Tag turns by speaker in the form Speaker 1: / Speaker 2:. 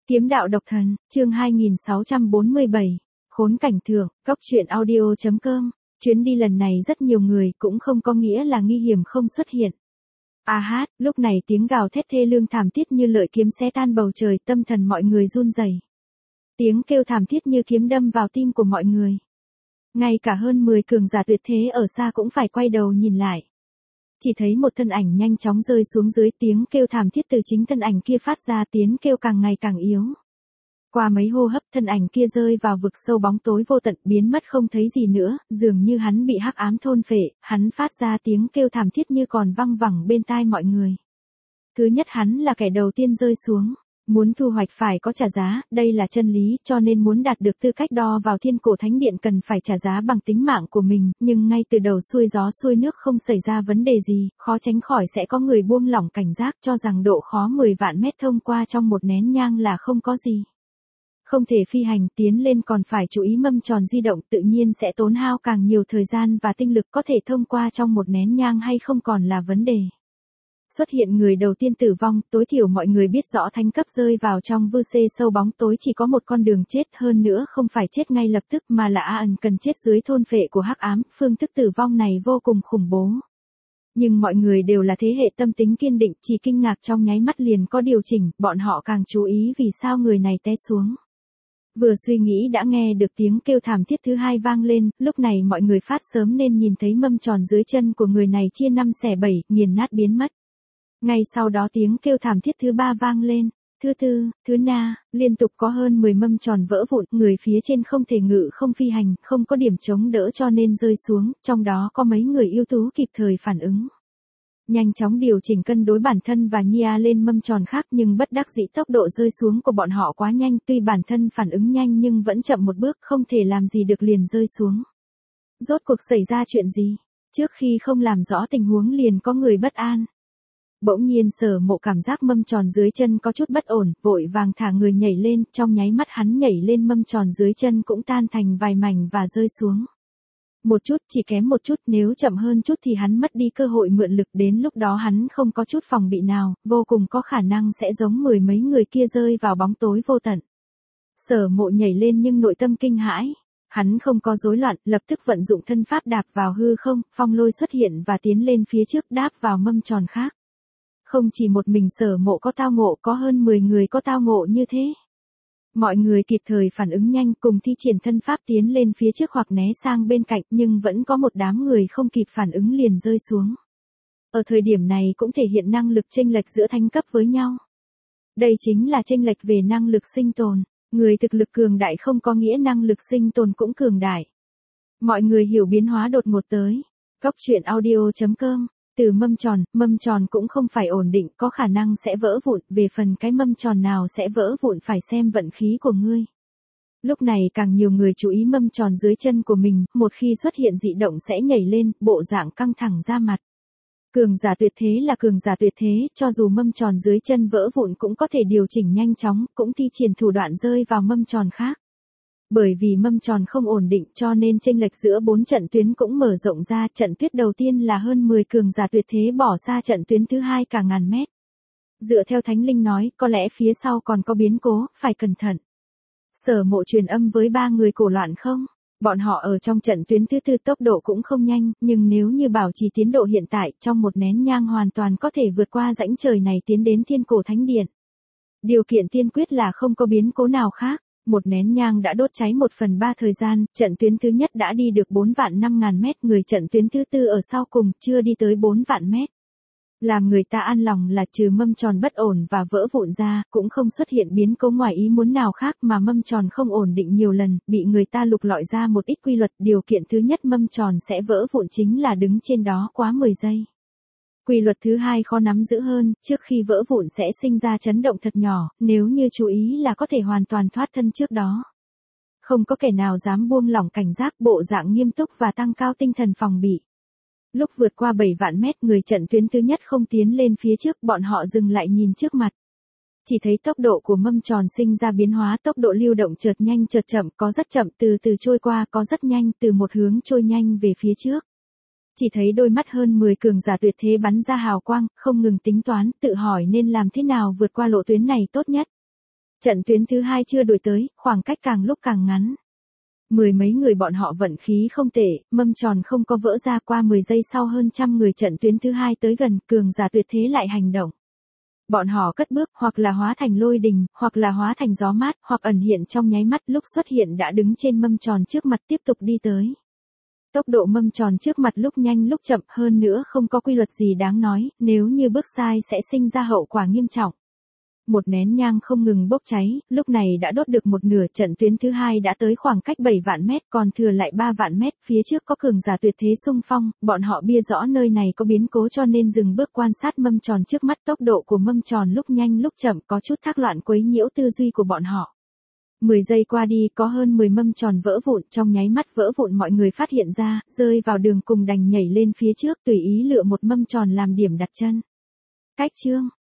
Speaker 1: Kiếm đạo độc thần, chương 2647, khốn cảnh thượng, cóc truyện audio.com, chuyến đi lần này rất nhiều người cũng không có nghĩa là nguy hiểm không xuất hiện. A hát, lúc này tiếng gào thét thê lương thảm thiết như lợi kiếm xé tan bầu trời, tâm thần mọi người run rẩy. Tiếng kêu thảm thiết như kiếm đâm vào tim của mọi người. Ngay cả hơn 10 cường giả tuyệt thế ở xa cũng phải quay đầu nhìn lại. Chỉ thấy một thân ảnh nhanh chóng rơi xuống dưới, tiếng kêu thảm thiết từ chính thân ảnh kia phát ra, tiếng kêu càng ngày càng yếu. Qua mấy hô hấp, thân ảnh kia rơi vào vực sâu bóng tối vô tận, biến mất không thấy gì nữa, dường như hắn bị hắc ám thôn phệ, hắn phát ra tiếng kêu thảm thiết như còn văng vẳng bên tai mọi người. Thứ nhất, hắn là kẻ đầu tiên rơi xuống. Muốn thu hoạch phải có trả giá, đây là chân lý, cho nên muốn đạt được tư cách đo vào Thiên Cổ Thánh Điện cần phải trả giá bằng tính mạng của mình, nhưng ngay từ đầu xuôi gió xuôi nước không xảy ra vấn đề gì, khó tránh khỏi sẽ có người buông lỏng cảnh giác cho rằng độ khó 10 vạn mét thông qua trong một nén nhang là không có gì. Không thể phi hành tiến lên còn phải chú ý mâm tròn di động, tự nhiên sẽ tốn hao càng nhiều thời gian và tinh lực, có thể thông qua trong một nén nhang hay không còn là vấn đề. Xuất hiện người đầu tiên tử vong, tối thiểu mọi người biết rõ thánh cấp rơi vào trong vư xê sâu bóng tối chỉ có một con đường chết, hơn nữa không phải chết ngay lập tức mà là ẩn cần chết dưới thôn phệ của hắc ám, phương thức tử vong này vô cùng khủng bố. Nhưng mọi người đều là thế hệ tâm tính kiên định, chỉ kinh ngạc trong nháy mắt liền có điều chỉnh, bọn họ càng chú ý vì sao người này té xuống. Vừa suy nghĩ đã nghe được tiếng kêu thảm thiết thứ hai vang lên, lúc này mọi người phát sớm nên nhìn thấy mâm tròn dưới chân của người này chia 5 xẻ 7, nghiền nát biến mất. Ngay sau đó tiếng kêu thảm thiết thứ ba vang lên, thứ tư, thứ na, liên tục có hơn 10 mâm tròn vỡ vụn, người phía trên không thể ngự không phi hành, không có điểm chống đỡ cho nên rơi xuống, trong đó có mấy người ưu tú kịp thời phản ứng. Nhanh chóng điều chỉnh cân đối bản thân và nhia lên mâm tròn khác, nhưng bất đắc dĩ tốc độ rơi xuống của bọn họ quá nhanh, tuy bản thân phản ứng nhanh nhưng vẫn chậm một bước, không thể làm gì được liền rơi xuống. Rốt cuộc xảy ra chuyện gì? Trước khi không làm rõ tình huống liền có người bất an. Bỗng nhiên Sở Mộ cảm giác mâm tròn dưới chân có chút bất ổn, vội vàng thả người nhảy lên, trong nháy mắt hắn nhảy lên mâm tròn dưới chân cũng tan thành vài mảnh và rơi xuống. Một chút, chỉ kém một chút, nếu chậm hơn chút thì hắn mất đi cơ hội mượn lực, đến lúc đó hắn không có chút phòng bị nào, vô cùng có khả năng sẽ giống 10 mấy người kia rơi vào bóng tối vô tận. Sở Mộ nhảy lên nhưng nội tâm kinh hãi. Hắn không có rối loạn, lập tức vận dụng thân pháp đạp vào hư không, phong lôi xuất hiện và tiến lên phía trước đáp vào mâm tròn khác. Không chỉ một mình Sở Mộ có tao ngộ, có hơn 10 người có tao ngộ như thế. Mọi người kịp thời phản ứng nhanh, cùng thi triển thân pháp tiến lên phía trước hoặc né sang bên cạnh, nhưng vẫn có một đám người không kịp phản ứng liền rơi xuống. Ở thời điểm này cũng thể hiện năng lực chênh lệch giữa thánh cấp với nhau. Đây chính là chênh lệch về năng lực sinh tồn, người thực lực cường đại không có nghĩa năng lực sinh tồn cũng cường đại. Mọi người hiểu biến hóa đột ngột tới. Cóc truyện audio.com. Từ mâm tròn cũng không phải ổn định, có khả năng sẽ vỡ vụn, về phần cái mâm tròn nào sẽ vỡ vụn phải xem vận khí của ngươi. Lúc này càng nhiều người chú ý mâm tròn dưới chân của mình, một khi xuất hiện dị động sẽ nhảy lên, bộ dạng căng thẳng ra mặt. Cường giả tuyệt thế là cường giả tuyệt thế, cho dù mâm tròn dưới chân vỡ vụn cũng có thể điều chỉnh nhanh chóng, cũng thi triển thủ đoạn rơi vào mâm tròn khác. Bởi vì mâm tròn không ổn định cho nên chênh lệch giữa 4 trận tuyến cũng mở rộng ra, trận tuyết đầu tiên là hơn 10 cường giả tuyệt thế bỏ xa trận tuyến thứ hai cả ngàn mét. Dựa theo Thánh Linh nói, có lẽ phía sau còn có biến cố, phải cẩn thận. Sở Mộ truyền âm với 3 người cổ loạn không? Bọn họ ở trong trận tuyến thứ tư tốc độ cũng không nhanh, nhưng nếu như bảo trì tiến độ hiện tại, trong một nén nhang hoàn toàn có thể vượt qua rãnh trời này tiến đến Thiên Cổ Thánh Điện. Điều kiện tiên quyết là không có biến cố nào khác. Một nén nhang đã đốt cháy 1/3 thời gian, trận tuyến thứ nhất đã đi được 4 vạn 5 ngàn mét, người trận tuyến thứ tư ở sau cùng, chưa đi tới 4 vạn mét. Làm người ta an lòng là trừ mâm tròn bất ổn và vỡ vụn ra, cũng không xuất hiện biến cố ngoài ý muốn nào khác mà mâm tròn không ổn định nhiều lần, bị người ta lục lọi ra một ít quy luật. Điều kiện thứ nhất mâm tròn sẽ vỡ vụn chính là đứng trên đó quá 10 giây. Quy luật thứ hai khó nắm giữ hơn, trước khi vỡ vụn sẽ sinh ra chấn động thật nhỏ, nếu như chú ý là có thể hoàn toàn thoát thân trước đó. Không có kẻ nào dám buông lỏng cảnh giác, bộ dạng nghiêm túc và tăng cao tinh thần phòng bị. Lúc vượt qua 7 vạn mét, người trận tuyến thứ nhất không tiến lên phía trước, bọn họ dừng lại nhìn trước mặt. Chỉ thấy tốc độ của mâm tròn sinh ra biến hóa, tốc độ lưu động chợt nhanh chợt chậm, có rất chậm từ từ trôi qua, có rất nhanh từ một hướng trôi nhanh về phía trước. Chỉ thấy đôi mắt hơn 10 cường giả tuyệt thế bắn ra hào quang, không ngừng tính toán, tự hỏi nên làm thế nào vượt qua lộ tuyến này tốt nhất. Trận tuyến thứ hai chưa đuổi tới, khoảng cách càng lúc càng ngắn. Mười mấy người bọn họ vận khí không tệ, mâm tròn không có vỡ ra, qua 10 giây sau hơn trăm người trận tuyến thứ hai tới gần, cường giả tuyệt thế lại hành động. Bọn họ cất bước, hoặc là hóa thành lôi đình, hoặc là hóa thành gió mát, hoặc ẩn hiện trong nháy mắt, lúc xuất hiện đã đứng trên mâm tròn trước mặt tiếp tục đi tới. Tốc độ mâm tròn trước mặt lúc nhanh lúc chậm, hơn nữa không có quy luật gì đáng nói, nếu như bước sai sẽ sinh ra hậu quả nghiêm trọng. Một nén nhang không ngừng bốc cháy, lúc này đã đốt được một nửa, trận tuyến thứ hai đã tới khoảng cách 7 vạn mét, còn thừa lại 3 vạn mét, phía trước có cường giả tuyệt thế xung phong, bọn họ bia rõ nơi này có biến cố cho nên dừng bước quan sát mâm tròn trước mắt, tốc độ của mâm tròn lúc nhanh lúc chậm có chút thác loạn quấy nhiễu tư duy của bọn họ. 10 giây qua đi có hơn 10 mâm tròn vỡ vụn, trong nháy mắt vỡ vụn mọi người phát hiện ra, rơi vào đường cùng đành nhảy lên phía trước tùy ý lựa một mâm tròn làm điểm đặt chân. Cách chương